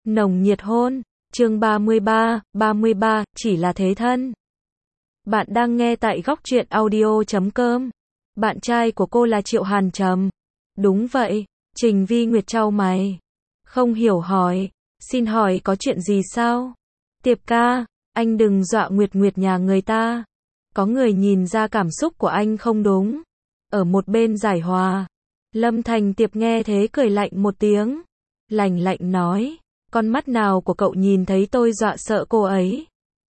Nồng nhiệt hôn, chương 33, chỉ là thế thân. Bạn đang nghe tại Góc Truyện Audio.com. Bạn trai của cô là Triệu Hàn Trầm. Đúng vậy, Trình Vi Nguyệt chau mày. Không hiểu hỏi, xin hỏi có chuyện gì sao? Tiệp ca, anh đừng dọa Nguyệt Nguyệt nhà người ta. Có người nhìn ra cảm xúc của anh không đúng. Ở một bên giải hòa. Lâm Thành Tiệp nghe thế cười lạnh một tiếng. Lạnh lạnh nói, con mắt nào của cậu nhìn thấy tôi dọa sợ cô ấy?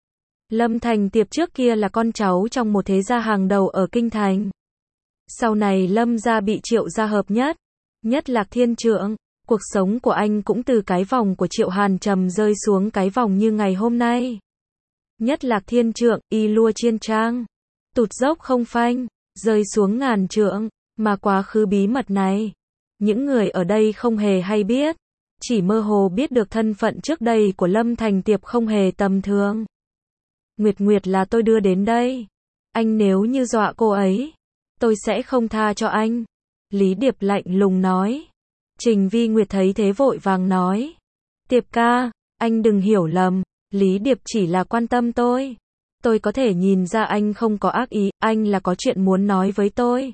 Lâm Thành Tiệp trước kia là con cháu trong một thế gia hàng đầu ở Kinh Thành. Sau này Lâm gia bị Triệu gia hợp nhất. Nhất Lạc Thiên Trượng, cuộc sống của anh cũng từ cái vòng của Triệu Hàn Trầm rơi xuống cái vòng như ngày hôm nay. Nhất Lạc Thiên Trượng, y lua chiên trang, tụt dốc không phanh, rơi xuống ngàn trượng, mà quá khứ bí mật này, những người ở đây không hề hay biết, chỉ mơ hồ biết được thân phận trước đây của Lâm Thành Tiệp không hề tầm thường. Nguyệt Nguyệt là tôi đưa đến đây. Anh nếu như dọa cô ấy, tôi sẽ không tha cho anh. Lý Điệp lạnh lùng nói. Trình Vi Nguyệt thấy thế vội vàng nói. Tiệp ca, anh đừng hiểu lầm, Lý Điệp chỉ là quan tâm tôi. Tôi có thể nhìn ra anh không có ác ý, anh là có chuyện muốn nói với tôi.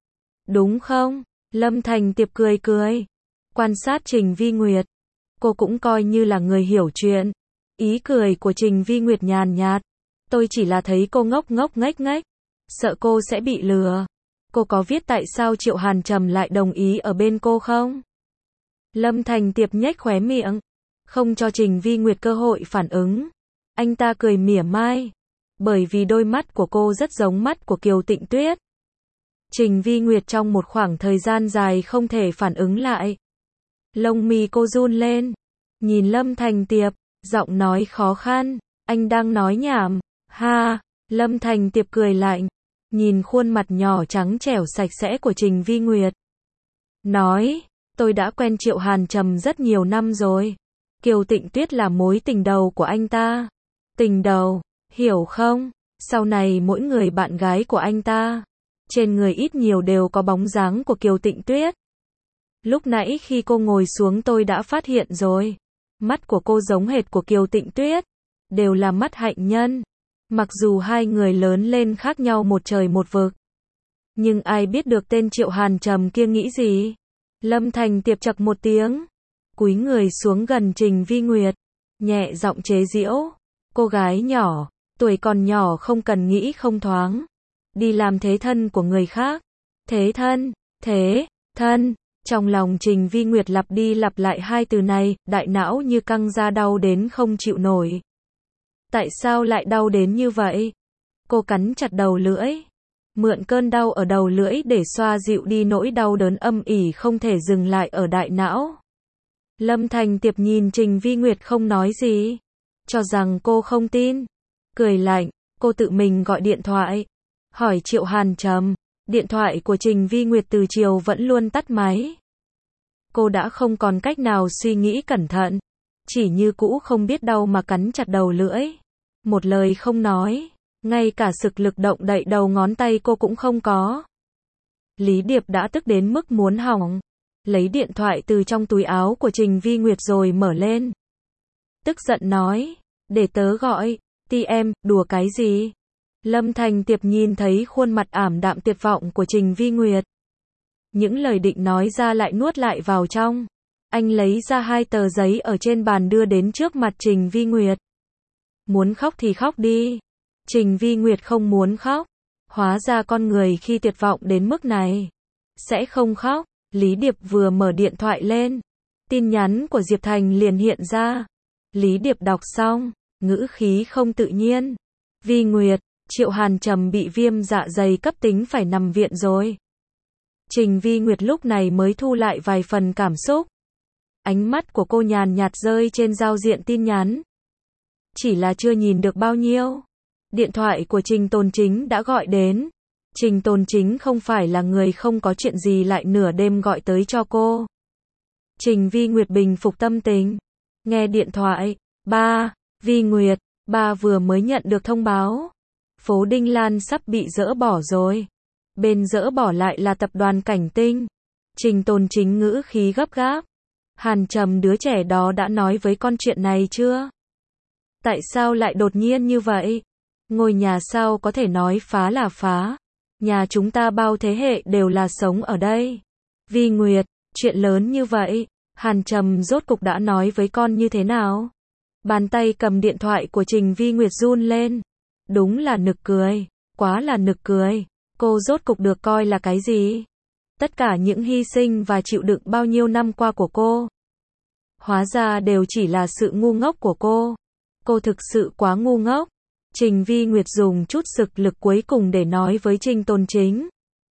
Đúng không? Lâm Thành Tiệp cười cười. Quan sát Trình Vi Nguyệt. Cô cũng coi như là người hiểu chuyện. Ý cười của Trình Vi Nguyệt nhàn nhạt. Tôi chỉ là thấy cô ngốc ngốc nghếch nghếch. Sợ cô sẽ bị lừa. Cô có biết tại sao Triệu Hàn Trầm lại đồng ý ở bên cô không? Lâm Thành Tiệp nhếch khóe miệng. Không cho Trình Vi Nguyệt cơ hội phản ứng. Anh ta cười mỉa mai. Bởi vì đôi mắt của cô rất giống mắt của Kiều Tịnh Tuyết. Trình Vi Nguyệt trong một khoảng thời gian dài không thể phản ứng lại. Lông mi cô run lên. Nhìn Lâm Thành Tiệp, giọng nói khó khăn. Anh đang nói nhảm. Ha, Lâm Thành Tiệp cười lạnh. Nhìn khuôn mặt nhỏ trắng trẻo sạch sẽ của Trình Vi Nguyệt. Nói, tôi đã quen Triệu Hàn Trầm rất nhiều năm rồi. Kiều Tịnh Tuyết là mối tình đầu của anh ta. Tình đầu, hiểu không? Sau này mỗi người bạn gái của anh ta, trên người ít nhiều đều có bóng dáng của Kiều Tịnh Tuyết. Lúc nãy khi cô ngồi xuống tôi đã phát hiện rồi. Mắt của cô giống hệt của Kiều Tịnh Tuyết. Đều là mắt hạnh nhân. Mặc dù hai người lớn lên khác nhau một trời một vực. Nhưng ai biết được tên Triệu Hàn Trầm kia nghĩ gì? Lâm Thành Tiệp chậc một tiếng. Cúi người xuống gần Trình Vi Nguyệt. Nhẹ giọng chế giễu. Cô gái nhỏ, tuổi còn nhỏ không cần nghĩ không thoáng. Đi làm thế thân của người khác. Thế thân. Trong lòng Trình Vi Nguyệt lặp đi lặp lại hai từ này, đại não như căng ra đau đến không chịu nổi. Tại sao lại đau đến như vậy? Cô cắn chặt đầu lưỡi. Mượn cơn đau ở đầu lưỡi để xoa dịu đi nỗi đau đớn âm ỉ không thể dừng lại ở đại não. Lâm Thành Tiệp nhìn Trình Vi Nguyệt không nói gì. Cho rằng cô không tin. Cười lạnh, cô tự mình gọi điện thoại. Hỏi Triệu Hàn Trầm. Điện thoại của Trình Vi Nguyệt từ chiều vẫn luôn tắt máy. Cô đã không còn cách nào suy nghĩ cẩn thận. Chỉ như cũ không biết đau mà cắn chặt đầu lưỡi. Một lời không nói. Ngay cả sức lực động đậy đầu ngón tay cô cũng không có. Lý Điệp đã tức đến mức muốn hỏng. Lấy điện thoại từ trong túi áo của Trình Vi Nguyệt rồi mở lên. Tức giận nói. Để tớ gọi. Ti em, đùa cái gì? Lâm Thành Tiệp nhìn thấy khuôn mặt ảm đạm tuyệt vọng của Trình Vi Nguyệt. Những lời định nói ra lại nuốt lại vào trong. Anh lấy ra hai tờ giấy ở trên bàn đưa đến trước mặt Trình Vi Nguyệt. Muốn khóc thì khóc đi. Trình Vi Nguyệt không muốn khóc. Hóa ra con người khi tuyệt vọng đến mức này sẽ không khóc. Lý Điệp vừa mở điện thoại lên. Tin nhắn của Diệp Thành liền hiện ra. Lý Điệp đọc xong, ngữ khí không tự nhiên. Vi Nguyệt, Triệu Hàn Trầm bị viêm dạ dày cấp tính phải nằm viện rồi. Trình Vi Nguyệt lúc này mới thu lại vài phần cảm xúc. Ánh mắt của cô nhàn nhạt rơi trên giao diện tin nhắn. Chỉ là chưa nhìn được bao nhiêu. Điện thoại của Trình Tồn Chính đã gọi đến. Trình Tồn Chính không phải là người không có chuyện gì lại nửa đêm gọi tới cho cô. Trình Vi Nguyệt bình phục tâm tình. Nghe điện thoại. Ba, Vi Nguyệt, ba vừa mới nhận được thông báo. Phố Đinh Lan sắp bị dỡ bỏ rồi. Bên dỡ bỏ lại là tập đoàn Cảnh Tinh. Trình Tồn Chính ngữ khí gấp gáp. Hàn Trầm đứa trẻ đó đã nói với con chuyện này chưa? Tại sao lại đột nhiên như vậy? Ngôi nhà sao có thể nói phá là phá? Nhà chúng ta bao thế hệ đều là sống ở đây. Vi Nguyệt, chuyện lớn như vậy, Hàn Trầm rốt cục đã nói với con như thế nào? Bàn tay cầm điện thoại của Trình Vi Nguyệt run lên. Đúng là nực cười, quá là nực cười. Cô rốt cục được coi là cái gì? Tất cả những hy sinh và chịu đựng bao nhiêu năm qua của cô, hóa ra đều chỉ là sự ngu ngốc của cô. Cô thực sự quá ngu ngốc. Trình Vi Nguyệt dùng chút sức lực cuối cùng để nói với Trình Tồn Chính.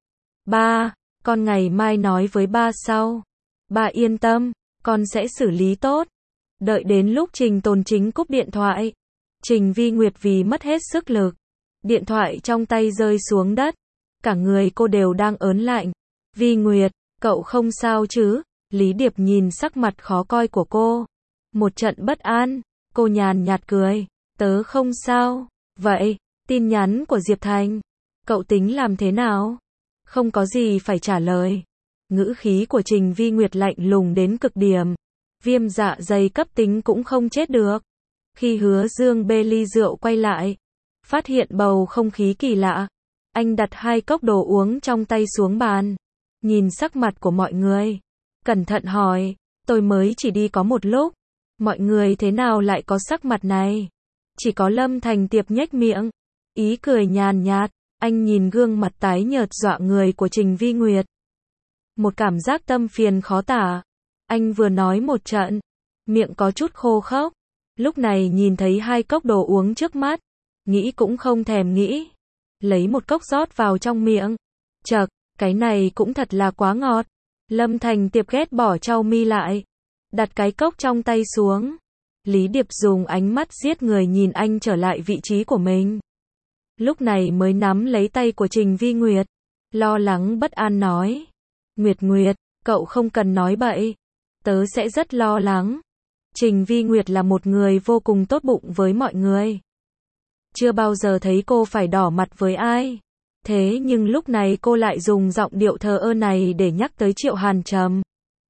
Ba, con ngày mai nói với ba sau. Ba yên tâm, con sẽ xử lý tốt. Đợi đến lúc Trình Tồn Chính cúp điện thoại, Trình Vi Nguyệt vì mất hết sức lực, điện thoại trong tay rơi xuống đất. Cả người cô đều đang ớn lạnh. Vi Nguyệt, cậu không sao chứ? Lý Điệp nhìn sắc mặt khó coi của cô, một trận bất an. Cô nhàn nhạt cười, tớ không sao. Vậy, tin nhắn của Diệp Thành, cậu tính làm thế nào? Không có gì phải trả lời. Ngữ khí của Trình Vi Nguyệt lạnh lùng đến cực điểm. Viêm dạ dày cấp tính cũng không chết được. Khi Hứa Dương bê ly rượu quay lại, phát hiện bầu không khí kỳ lạ. Anh đặt 2 cốc đồ uống trong tay xuống bàn, nhìn sắc mặt của mọi người, cẩn thận hỏi, tôi mới chỉ đi có một lúc, mọi người thế nào lại có sắc mặt này? Chỉ có Lâm Thành Tiệp nhếch miệng, ý cười nhàn nhạt. Anh nhìn gương mặt tái nhợt dọa người của Trình Vi Nguyệt, một cảm giác tâm phiền khó tả. Anh vừa nói một trận, miệng có chút khô khốc. Lúc này nhìn thấy 2 cốc đồ uống trước mắt, nghĩ cũng không thèm nghĩ, lấy một cốc rót vào trong miệng. Chậc, cái này cũng thật là quá ngọt. Lâm Thành Tiệp ghét bỏ chau mi lại, đặt cái cốc trong tay xuống. Lý Điệp dùng ánh mắt giết người nhìn anh trở lại vị trí của mình. Lúc này mới nắm lấy tay của Trình Vi Nguyệt, lo lắng bất an nói. Nguyệt Nguyệt, cậu không cần nói bậy, tớ sẽ rất lo lắng. Trình Vi Nguyệt là một người vô cùng tốt bụng với mọi người. Chưa bao giờ thấy cô phải đỏ mặt với ai. Thế nhưng lúc này cô lại dùng giọng điệu thờ ơ này để nhắc tới Triệu Hàn Trầm.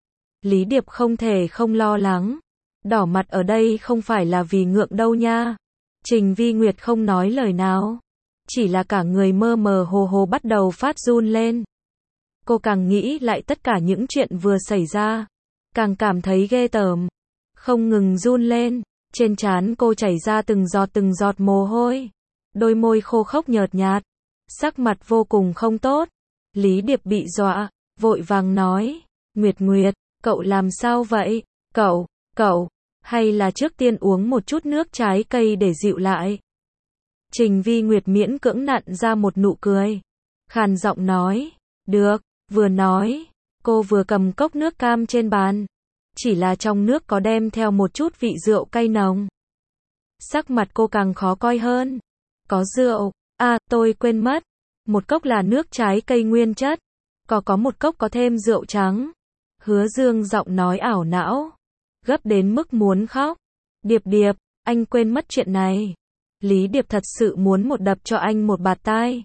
Lý Điệp không thể không lo lắng. Đỏ mặt ở đây không phải là vì ngượng đâu nha. Trình Vi Nguyệt không nói lời nào, chỉ là cả người mơ mơ hồ hồ bắt đầu phát run lên. Cô càng nghĩ lại tất cả những chuyện vừa xảy ra, càng cảm thấy ghê tởm. Không ngừng run lên, trên trán cô chảy ra từng giọt mồ hôi. Đôi môi khô khốc nhợt nhạt, sắc mặt vô cùng không tốt. Lý Điệp bị dọa, vội vàng nói, Nguyệt Nguyệt, cậu làm sao vậy? Cậu, hay là trước tiên uống một chút nước trái cây để dịu lại? Trình Vi Nguyệt miễn cưỡng nặn ra một nụ cười, khàn giọng nói, được. Vừa nói, cô vừa cầm cốc nước cam trên bàn, chỉ là trong nước có đem theo một chút vị rượu cay nồng. Sắc mặt cô càng khó coi hơn. Có rượu, tôi quên mất, một cốc là nước trái cây nguyên chất, có một cốc có thêm rượu trắng. Hứa Dương giọng nói ảo não, gấp đến mức muốn khóc. Điệp, anh quên mất chuyện này. Lý Điệp thật sự muốn một đập cho anh một bạt tai.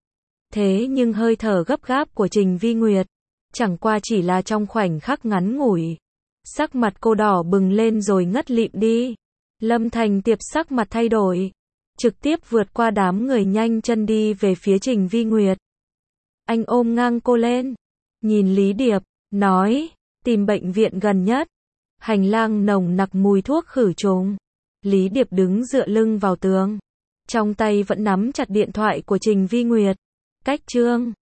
Thế nhưng hơi thở gấp gáp của Trình Vi Nguyệt, chẳng qua chỉ là trong khoảnh khắc ngắn ngủi. Sắc mặt cô đỏ bừng lên rồi ngất lịm đi. Lâm Thành Tiệp sắc mặt thay đổi, trực tiếp vượt qua đám người nhanh chân đi về phía Trình Vi Nguyệt. Anh ôm ngang cô lên, nhìn Lý Điệp, nói, tìm bệnh viện gần nhất. Hành lang nồng nặc mùi thuốc khử trùng. Lý Điệp đứng dựa lưng vào tường, trong tay vẫn nắm chặt điện thoại của Trình Vi Nguyệt. Cách chương